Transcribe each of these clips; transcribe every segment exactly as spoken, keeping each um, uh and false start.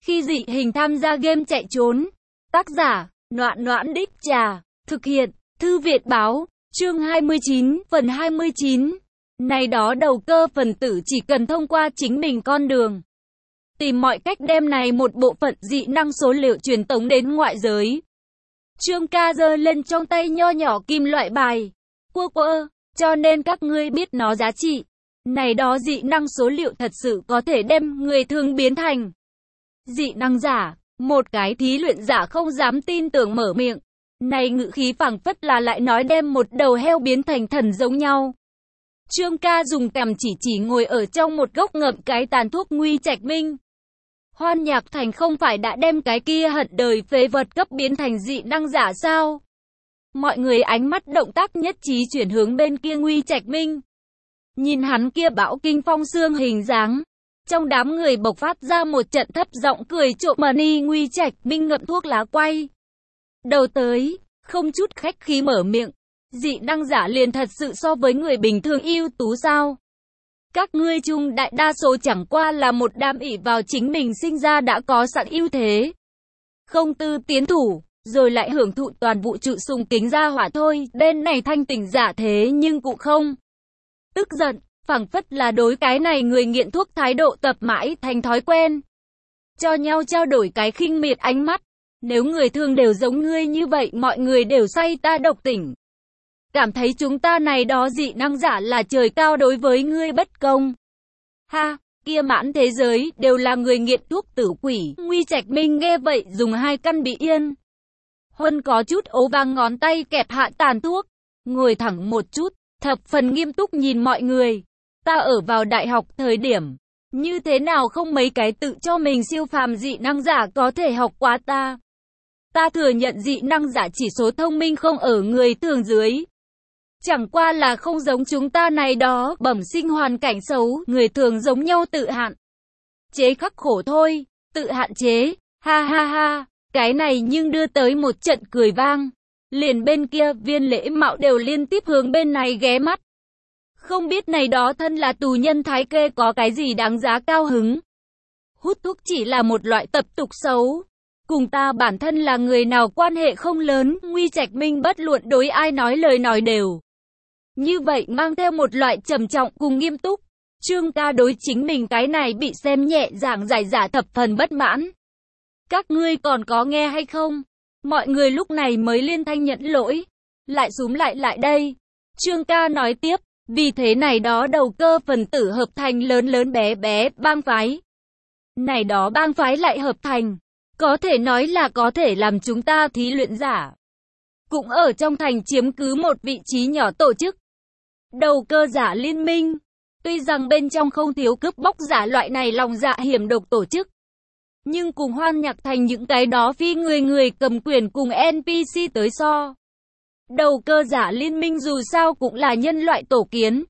Khi dị hình tham gia game chạy trốn. Tác giả, Noãn Noãn Đích Trà. Thực hiện, Thư viện báo. Chương hai mươi chín, phần hai mươi chín. Này đó đầu cơ phần tử chỉ cần thông qua chính mình con đường. Tìm mọi cách đem này một bộ phận dị năng số liệu truyền tống đến ngoại giới. Trương ca giơ lên trong tay nho nhỏ kim loại bài. Quơ quơ, cho nên các ngươi biết nó giá trị. Này đó dị năng số liệu thật sự có thể đem người thường biến thành dị năng giả. Một cái thí luyện giả không dám tin tưởng mở miệng. Này ngữ khí phảng phất là lại nói đem một đầu heo biến thành thần giống nhau. Trương ca dùng cằm chỉ chỉ ngồi ở trong một góc ngậm cái tàn thuốc Nguy Trạch Minh. Hoan Nhạc Thành không phải đã đem cái kia hận đời phế vật cấp biến thành dị năng giả sao? Mọi người ánh mắt động tác nhất trí chuyển hướng bên kia Nguy Trạch Minh. Nhìn hắn kia bão kinh phong xương hình dáng. Trong đám người bộc phát ra một trận thấp giọng cười trộm mà ni. Nguy Trạch Minh ngậm thuốc lá quay đầu tới, không chút khách khí mở miệng. Dị năng giả liền thật sự so với người bình thường ưu tú sao? Các ngươi chung đại đa số chẳng qua là một đam ỷ vào chính mình sinh ra đã có sẵn ưu thế. Không tư tiến thủ, rồi lại hưởng thụ toàn vũ trụ sùng kính ra hỏa thôi. Bên này thanh tỉnh giả thế nhưng cũng không tức giận, phảng phất là đối cái này người nghiện thuốc thái độ tập mãi thành thói quen. Cho nhau trao đổi cái khinh miệt ánh mắt. Nếu người thường đều giống ngươi như vậy, mọi người đều say ta độc tỉnh. Cảm thấy chúng ta này đó dị năng giả là trời cao đối với ngươi bất công. Ha, kia mãn thế giới đều là người nghiện thuốc tử quỷ. Nguy Trạch Minh nghe vậy dùng hai căn bị yên. Huân có chút ố vàng ngón tay kẹp hạ tàn thuốc. Ngồi thẳng một chút, thập phần nghiêm túc nhìn mọi người. Ta ở vào đại học thời điểm. Như thế nào không mấy cái tự cho mình siêu phàm dị năng giả có thể học quá ta. Ta thừa nhận dị năng giả chỉ số thông minh không ở người thường dưới. Chẳng qua là không giống chúng ta này đó, bẩm sinh hoàn cảnh xấu, người thường giống nhau tự hạn chế khắc khổ thôi, tự hạn chế, ha ha ha, cái này nhưng đưa tới một trận cười vang. Liền bên kia, Viên Lễ Mạo đều liên tiếp hướng bên này ghé mắt. Không biết này đó thân là tù nhân Thái Kê có cái gì đáng giá cao hứng. Hút thuốc chỉ là một loại tập tục xấu. Cùng ta bản thân là người nào quan hệ không lớn. Nguy Trạch Minh bất luận đối ai nói lời nói đều như vậy, mang theo một loại trầm trọng cùng nghiêm túc. Trương ca đối chính mình cái này bị xem nhẹ giảng giải giả thập phần bất mãn. Các ngươi còn có nghe hay không? Mọi người lúc này mới liên thanh nhận lỗi. Lại xúm lại lại đây. Trương ca nói tiếp. Vì thế này đó đầu cơ phần tử hợp thành lớn lớn bé bé bang phái. Này đó bang phái lại hợp thành. Có thể nói là có thể làm chúng ta thí luyện giả. Cũng ở trong thành chiếm cứ một vị trí nhỏ tổ chức. Đầu cơ giả liên minh. Tuy rằng bên trong không thiếu cướp bóc giả loại này lòng dạ hiểm độc tổ chức. Nhưng cùng Hoan Nhạc Thành những cái đó phi người người cầm quyền cùng en pê xê tới so. Đầu cơ giả liên minh dù sao cũng là nhân loại tổ kiến.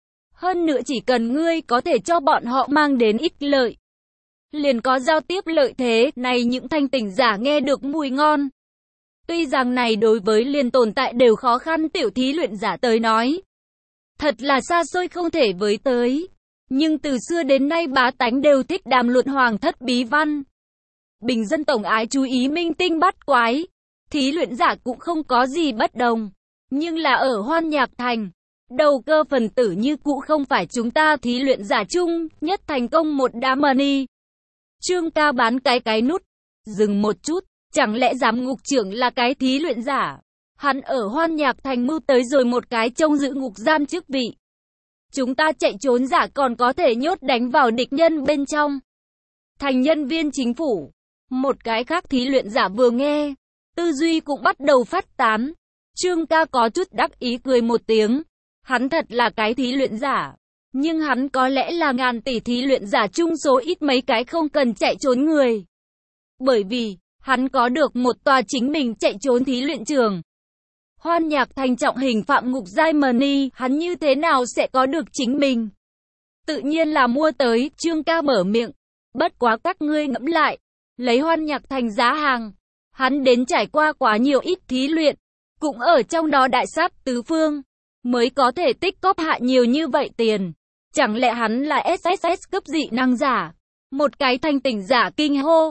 Hơn nữa chỉ cần ngươi có thể cho bọn họ mang đến ích lợi. Liền có giao tiếp lợi thế, này những thanh tỉnh giả nghe được mùi ngon. Tuy rằng này đối với liền tồn tại đều khó khăn tiểu thí luyện giả tới nói. Thật là xa xôi không thể với tới. Nhưng từ xưa đến nay bá tánh đều thích đàm luận hoàng thất bí văn. Bình dân tổng ái chú ý minh tinh bắt quái. Thí luyện giả cũng không có gì bất đồng. Nhưng là ở Hoan Nhạc Thành, đầu cơ phần tử như cũ không phải chúng ta thí luyện giả chung, nhất thành công một đám money. Trương ca bán cái cái nút. Dừng một chút, chẳng lẽ giám ngục trưởng là cái thí luyện giả? Hắn ở Hoan Nhạc Thành mưu tới rồi một cái trông giữ ngục giam chức vị. Chúng ta chạy trốn giả còn có thể nhốt đánh vào địch nhân bên trong. Thành nhân viên chính phủ. Một cái khác thí luyện giả vừa nghe, tư duy cũng bắt đầu phát tán. Trương ca có chút đắc ý cười một tiếng. Hắn thật là cái thí luyện giả. Nhưng hắn có lẽ là ngàn tỷ thí luyện giả chung số ít mấy cái không cần chạy trốn người. Bởi vì, hắn có được một tòa chính mình chạy trốn thí luyện trường. Hoan Nhạc Thành trọng hình phạm ngục giai money, hắn như thế nào sẽ có được chính mình? Tự nhiên là mua tới, Trương ca mở miệng. Bất quá các ngươi ngẫm lại, lấy Hoan Nhạc Thành giá hàng. Hắn đến trải qua quá nhiều ít thí luyện, cũng ở trong đó đại sáp tứ phương, mới có thể tích cóp hạ nhiều như vậy tiền. Chẳng lẽ hắn là ét ét ét cấp dị năng giả? Một cái thanh tỉnh giả kinh hô.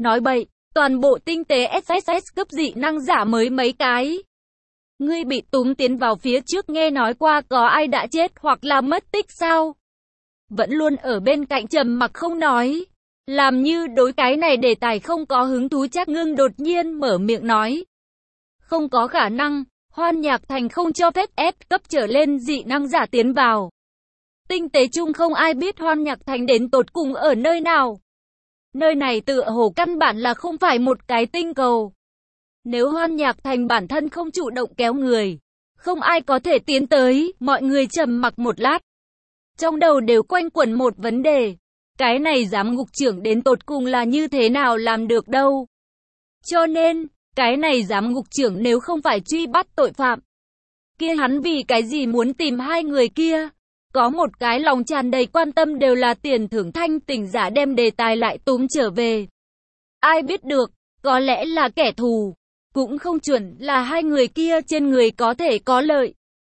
Nói bậy, toàn bộ tinh tế ét ét ét cấp dị năng giả mới mấy cái. Ngươi bị túm tiến vào phía trước nghe nói qua có ai đã chết hoặc là mất tích sao? Vẫn luôn ở bên cạnh trầm mặc không nói. Làm như đối cái này đề tài không có hứng thú Trác Ngưng đột nhiên mở miệng nói. Không có khả năng, Hoan Nhạc Thành không cho phép S cấp trở lên dị năng giả tiến vào. Tinh tế chung không ai biết Hoan Nhạc Thành đến tột cùng ở nơi nào. Nơi này tựa hồ căn bản là không phải một cái tinh cầu. Nếu Hoan Nhạc Thành bản thân không chủ động kéo người, không ai có thể tiến tới, mọi người trầm mặc một lát. Trong đầu đều quanh quẩn một vấn đề. Cái này giám ngục trưởng đến tột cùng là như thế nào làm được đâu. Cho nên, cái này giám ngục trưởng nếu không phải truy bắt tội phạm, kia hắn vì cái gì muốn tìm hai người kia? Có một cái lòng tràn đầy quan tâm đều là tiền thưởng thanh tỉnh giả đem đề tài lại túm trở về. Ai biết được, có lẽ là kẻ thù, cũng không chuẩn là hai người kia trên người có thể có lợi.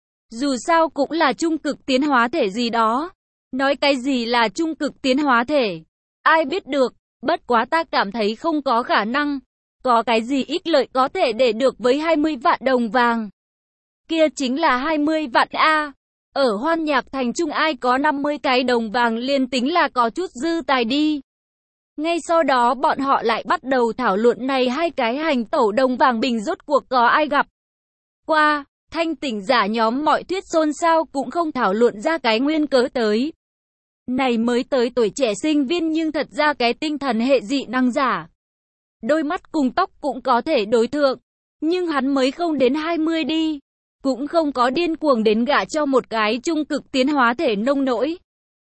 Dù sao cũng là trung cực tiến hóa thể gì đó. Nói cái gì là trung cực tiến hóa thể? Ai biết được, bất quá ta cảm thấy không có khả năng. Có cái gì ích lợi có thể để được với hai mươi vạn đồng vàng? Kia chính là hai mươi vạn A. Ở Hoan Nhạc Thành Trung ai có năm mươi cái đồng vàng liền tính là có chút dư tài đi. Ngay sau đó bọn họ lại bắt đầu thảo luận này hai cái hành tẩu đồng vàng bình rốt cuộc có ai gặp. Qua, thanh tỉnh giả nhóm mọi thuyết xôn xao cũng không thảo luận ra cái nguyên cớ tới. Này mới tới tuổi trẻ sinh viên nhưng thật ra cái tinh thần hệ dị năng giả. Đôi mắt cùng tóc cũng có thể đối thượng, nhưng hắn mới không đến hai mươi đi. Cũng không có điên cuồng đến gả cho một cái trung cực tiến hóa thể nông nỗi.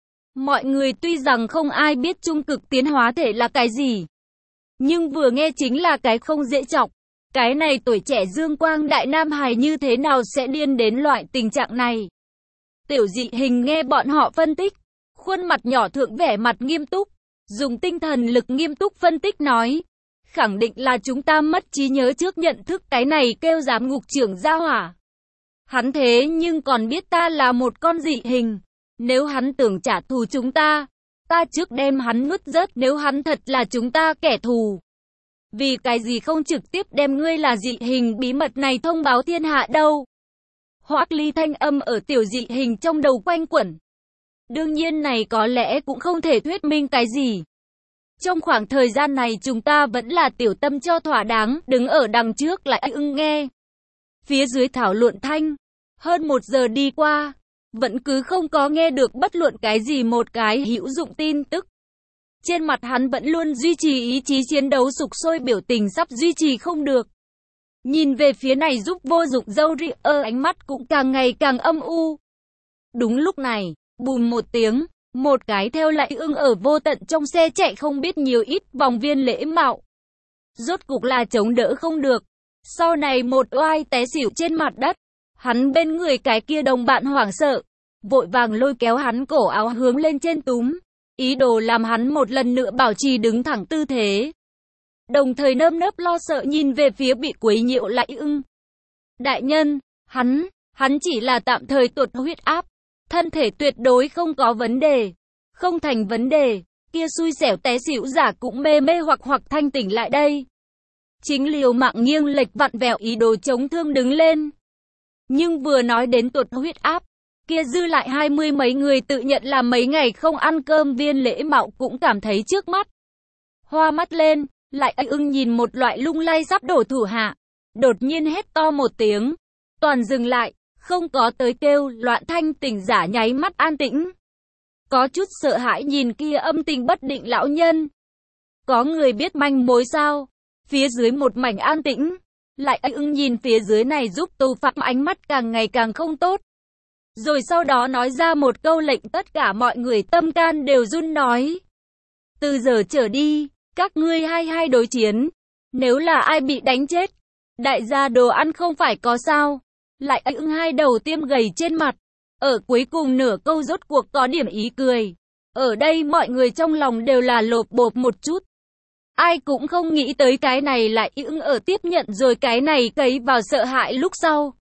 Mọi người tuy rằng không ai biết trung cực tiến hóa thể là cái gì, nhưng vừa nghe chính là cái không dễ chọc. Cái này tuổi trẻ dương quang đại nam hài như thế nào sẽ điên đến loại tình trạng này? Tiểu dị hình nghe bọn họ phân tích, khuôn mặt nhỏ thượng vẻ mặt nghiêm túc, dùng tinh thần lực nghiêm túc phân tích nói. Khẳng định là chúng ta mất trí nhớ trước nhận thức cái này kêu giám ngục trưởng gia hỏa. Hắn thế nhưng còn biết ta là một con dị hình. Nếu hắn tưởng trả thù chúng ta, ta trước đem hắn nuốt rớt nếu hắn thật là chúng ta kẻ thù. Vì cái gì không trực tiếp đem ngươi là dị hình bí mật này thông báo thiên hạ đâu? Hoắc Ly thanh âm ở tiểu dị hình trong đầu quanh quẩn. Đương nhiên này có lẽ cũng không thể thuyết minh cái gì. Trong khoảng thời gian này chúng ta vẫn là tiểu tâm cho thỏa đáng, đứng ở đằng trước lại ưng nghe. Phía dưới thảo luận thanh, hơn một giờ đi qua, vẫn cứ không có nghe được bất luận cái gì một cái hữu dụng tin tức. Trên mặt hắn vẫn luôn duy trì ý chí chiến đấu sục sôi biểu tình sắp duy trì không được. Nhìn về phía này giúp vô dụng dâu ri ơ ánh mắt cũng càng ngày càng âm u. Đúng lúc này, bùm một tiếng, một cái theo lại ưng ở vô tận trong xe chạy không biết nhiều ít vòng viên lễ mạo. Rốt cục là chống đỡ không được. Sau này một oai té xỉu trên mặt đất. Hắn bên người cái kia đồng bạn hoảng sợ, vội vàng lôi kéo hắn cổ áo hướng lên trên túm, ý đồ làm hắn một lần nữa bảo trì đứng thẳng tư thế. Đồng thời nơm nớp lo sợ nhìn về phía bị quấy nhiễu lại ưng. Đại nhân, hắn, hắn chỉ là tạm thời tụt huyết áp, thân thể tuyệt đối không có vấn đề, không thành vấn đề, kia xui xẻo té xỉu giả cũng mê mê hoặc hoặc thanh tỉnh lại đây. Chính liều mạng nghiêng lệch vặn vẹo ý đồ chống thương đứng lên. Nhưng vừa nói đến tụt huyết áp, kia dư lại hai mươi mấy người tự nhận là mấy ngày không ăn cơm viên lễ mạo cũng cảm thấy trước mắt. Hoa mắt lên, lại ưng nhìn một loại lung lay sắp đổ thủ hạ. Đột nhiên hét to một tiếng. Toàn dừng lại, không có tới kêu, loạn thanh tỉnh giả nháy mắt an tĩnh. Có chút sợ hãi nhìn kia âm tình bất định lão nhân. Có người biết manh mối sao? Phía dưới một mảnh an tĩnh. Lại ưng nhìn phía dưới này giúp tù phạm ánh mắt càng ngày càng không tốt. Rồi sau đó nói ra một câu lệnh tất cả mọi người tâm can đều run nói. Từ giờ trở đi, các ngươi hai hai đối chiến. Nếu là ai bị đánh chết, đại gia đồ ăn không phải có sao. Lại ưng hai đầu tiêm gầy trên mặt. Ở cuối cùng nửa câu rốt cuộc có điểm ý cười. Ở đây mọi người trong lòng đều là lột bột một chút. Ai cũng không nghĩ tới cái này lại ưng ở tiếp nhận rồi cái này cấy vào sợ hãi lúc sau.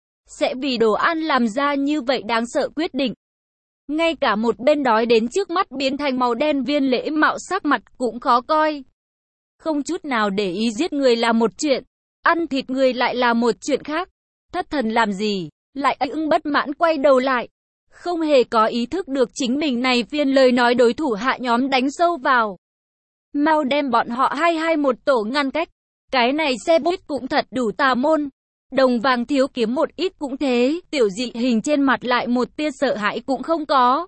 Sẽ vì đồ ăn làm ra như vậy đáng sợ quyết định. Ngay cả một bên đói đến trước mắt biến thành màu đen viên lễ mạo sắc mặt cũng khó coi. không chút nào để ý giết người là một chuyện, ăn thịt người lại là một chuyện khác. Thất thần làm gì? Lại ưng bất mãn quay đầu lại. Không hề có ý thức được chính mình này phiên lời nói đối thủ hạ nhóm đánh sâu vào. Mau đem bọn họ hai hai một tổ ngăn cách. Cái này xe buýt cũng thật đủ tà môn. Đồng vàng thiếu kiếm một ít cũng thế, tiểu dị hình trên mặt lại một tia sợ hãi cũng không có.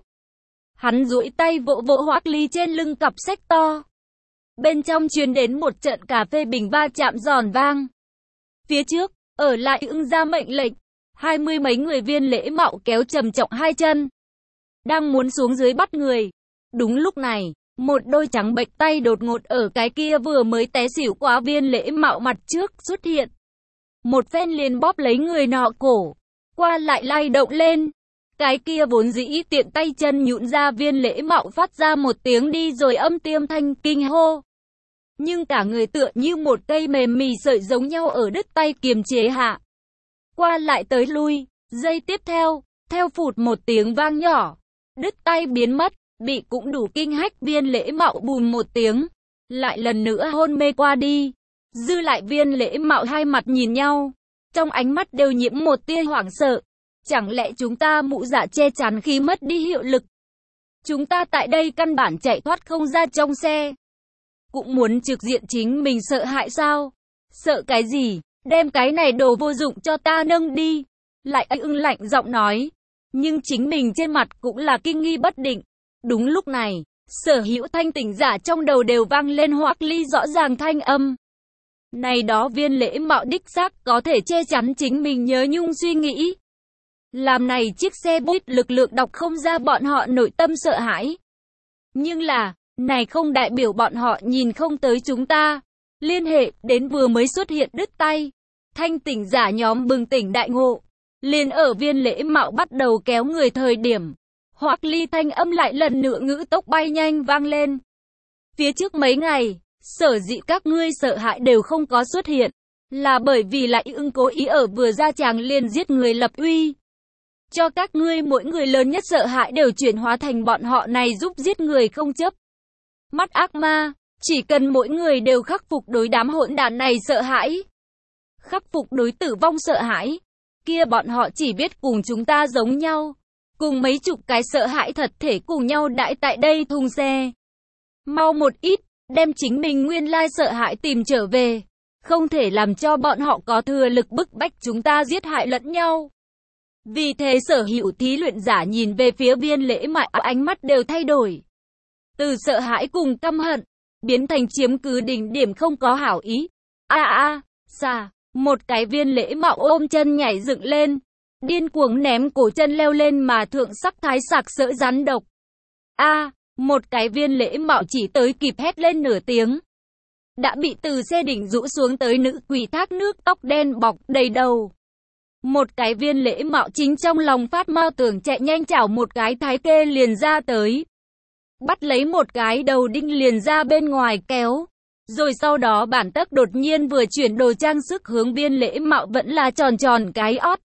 Hắn duỗi tay vỗ vỗ Hoắc Ly trên lưng cặp sách to. Bên trong truyền đến một trận cà phê bình va chạm giòn vang. Phía trước, ở lại ưng ra mệnh lệnh. Hai mươi mấy người Viên Lễ Mạo kéo trầm trọng hai chân. Đang muốn xuống dưới bắt người. Đúng lúc này, một đôi trắng bệch tay đột ngột ở cái kia vừa mới té xỉu qua Viên Lễ Mạo mặt trước xuất hiện. Một phen liền bóp lấy người nọ cổ. Qua lại lay động lên. Cái kia vốn dĩ tiện tay chân nhũn ra Viên Lễ Mạo phát ra một tiếng đi rồi âm tiêm thanh kinh hô. Nhưng cả người tựa như một cây mềm mì sợi giống nhau ở đứt tay kiềm chế hạ. Qua lại tới lui, giây tiếp theo, theo phụt một tiếng vang nhỏ, đứt tay biến mất, bị cũng đủ kinh hách Viên Lễ Mạo bùm một tiếng, lại lần nữa hôn mê qua đi. Dư lại Viên Lễ Mạo hai mặt nhìn nhau, trong ánh mắt đều nhiễm một tia hoảng sợ. Chẳng lẽ chúng ta mụ dạ che chắn khi mất đi hiệu lực? Chúng ta tại đây căn bản chạy thoát không ra trong xe. Cũng muốn trực diện chính mình sợ hại sao? Sợ cái gì? Đem cái này đồ vô dụng cho ta nâng đi. Lại ưng lạnh giọng nói. Nhưng chính mình trên mặt cũng là kinh nghi bất định. Đúng lúc này, sở hữu thanh tỉnh giả trong đầu đều vang lên Hoắc Ly rõ ràng thanh âm. Này đó Viên Lễ Mạo đích xác có thể che chắn chính mình nhớ nhung suy nghĩ. Làm này chiếc xe buýt lực lượng đọc không ra bọn họ nội tâm sợ hãi. Nhưng là, này không đại biểu bọn họ nhìn không tới chúng ta. Liên hệ đến vừa mới xuất hiện đứt tay. Thanh tỉnh giả nhóm bừng tỉnh đại ngộ. Liền ở Viên Lễ Mạo bắt đầu kéo người thời điểm. Hoắc Ly thanh âm lại lần nữa ngữ tốc bay nhanh vang lên. Phía trước mấy ngày, sở dĩ các ngươi sợ hãi đều không có xuất hiện. Là bởi vì lại ưng cố ý ở vừa ra tràng liền giết người lập uy. Cho các ngươi mỗi người lớn nhất sợ hãi đều chuyển hóa thành bọn họ này giúp giết người không chấp. Mắt ác ma, chỉ cần mỗi người đều khắc phục đối đám hỗn đản này sợ hãi. Khắc phục đối tử vong sợ hãi. Kia bọn họ chỉ biết cùng chúng ta giống nhau. Cùng mấy chục cái sợ hãi thật thể cùng nhau đãi tại đây thùng xe. Mau một ít, đem chính mình nguyên lai sợ hãi tìm trở về. Không thể làm cho bọn họ có thừa lực bức bách chúng ta giết hại lẫn nhau. Vì thế sở hữu thí luyện giả nhìn về phía Viên Lễ Mạo ánh mắt đều thay đổi. Từ sợ hãi cùng căm hận, biến thành chiếm cứ đỉnh điểm không có hảo ý. A a, xa, một cái Viên Lễ Mạo ôm chân nhảy dựng lên, điên cuồng ném cổ chân leo lên mà thượng sắc thái sặc sỡ rắn độc. A, một cái Viên Lễ Mạo chỉ tới kịp hét lên nửa tiếng. Đã bị từ xe đỉnh rũ xuống tới nữ quỷ thác nước tóc đen bọc đầy đầu. Một cái Viên Lễ Mạo chính trong lòng phát mau tưởng chạy nhanh chảo một cái thái kê liền ra tới. Bắt lấy một cái đầu đinh liền ra bên ngoài kéo. Rồi sau đó bản tấc đột nhiên vừa chuyển đồ trang sức hướng Viên Lễ Mạo vẫn là tròn tròn cái ót.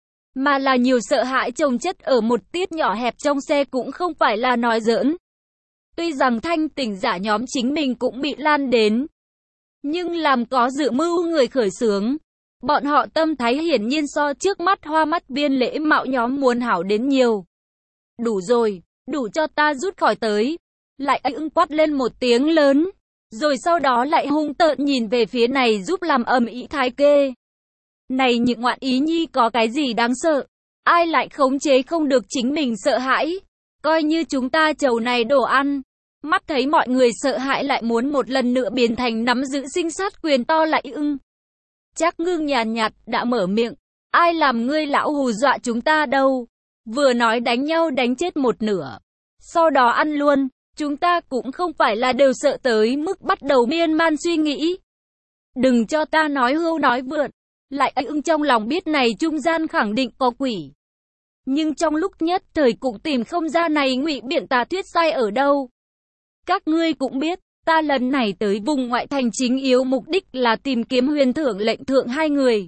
Mà là nhiều sợ hãi chồng chất ở một tiết nhỏ hẹp trong xe cũng không phải là nói giỡn. Tuy rằng thanh tỉnh giả nhóm chính mình cũng bị lan đến. Nhưng làm có dự mưu người khởi xướng. Bọn họ tâm thái hiển nhiên so trước mắt hoa mắt Viên Lễ Mạo nhóm muốn hảo đến nhiều. Đủ rồi, đủ cho ta rút khỏi tới. Lại ưng quát lên một tiếng lớn. Rồi sau đó lại hung tợn nhìn về phía này giúp làm ầm ĩ thái kê. Này những ngoạn ý nhi có cái gì đáng sợ? Ai lại khống chế không được chính mình sợ hãi? Coi như chúng ta chầu này đồ ăn. Mắt thấy mọi người sợ hãi lại muốn một lần nữa biến thành nắm giữ sinh sát quyền to lại ưng. Trác Ngưng nhàn nhạt đã mở miệng. Ai làm ngươi lão hù dọa chúng ta đâu? Vừa nói đánh nhau đánh chết một nửa. Sau đó ăn luôn. Chúng ta cũng không phải là đều sợ tới mức bắt đầu miên man suy nghĩ. Đừng cho ta nói hưu nói vượt. Lại ưng trong lòng biết này trung gian khẳng định có quỷ. Nhưng trong lúc nhất thời cũng tìm không ra này ngụy biện tà thuyết sai ở đâu. Các ngươi cũng biết, ta lần này tới vùng ngoại thành chính yếu mục đích là tìm kiếm huyền thưởng lệnh thượng hai người.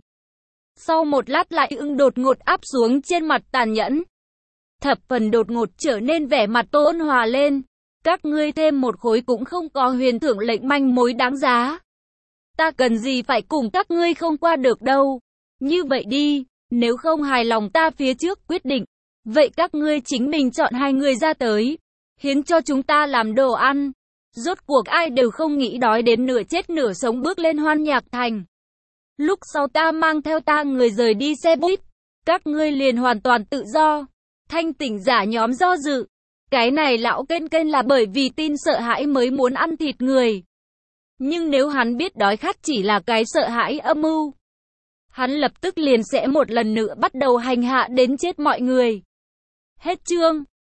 Sau một lát lại ưng đột ngột áp xuống trên mặt tàn nhẫn. Thập phần đột ngột trở nên vẻ mặt tôn hòa lên. Các ngươi thêm một khối cũng không có huyền thưởng lệnh manh mối đáng giá. Ta cần gì phải cùng các ngươi không qua được đâu. Như vậy đi, nếu không hài lòng ta phía trước quyết định, vậy các ngươi chính mình chọn hai người ra tới, hiến cho chúng ta làm đồ ăn. Rốt cuộc ai đều không nghĩ đói đến nửa chết nửa sống bước lên Hoan Nhạc Thành. Lúc sau ta mang theo ta người rời đi xe buýt, các ngươi liền hoàn toàn tự do. Thanh tỉnh giả nhóm do dự. Cái này lão kên kên là bởi vì tin sợ hãi mới muốn ăn thịt người. Nhưng nếu hắn biết đói khát chỉ là cái sợ hãi âm mưu, hắn lập tức liền sẽ một lần nữa bắt đầu hành hạ đến chết mọi người. Hết chương.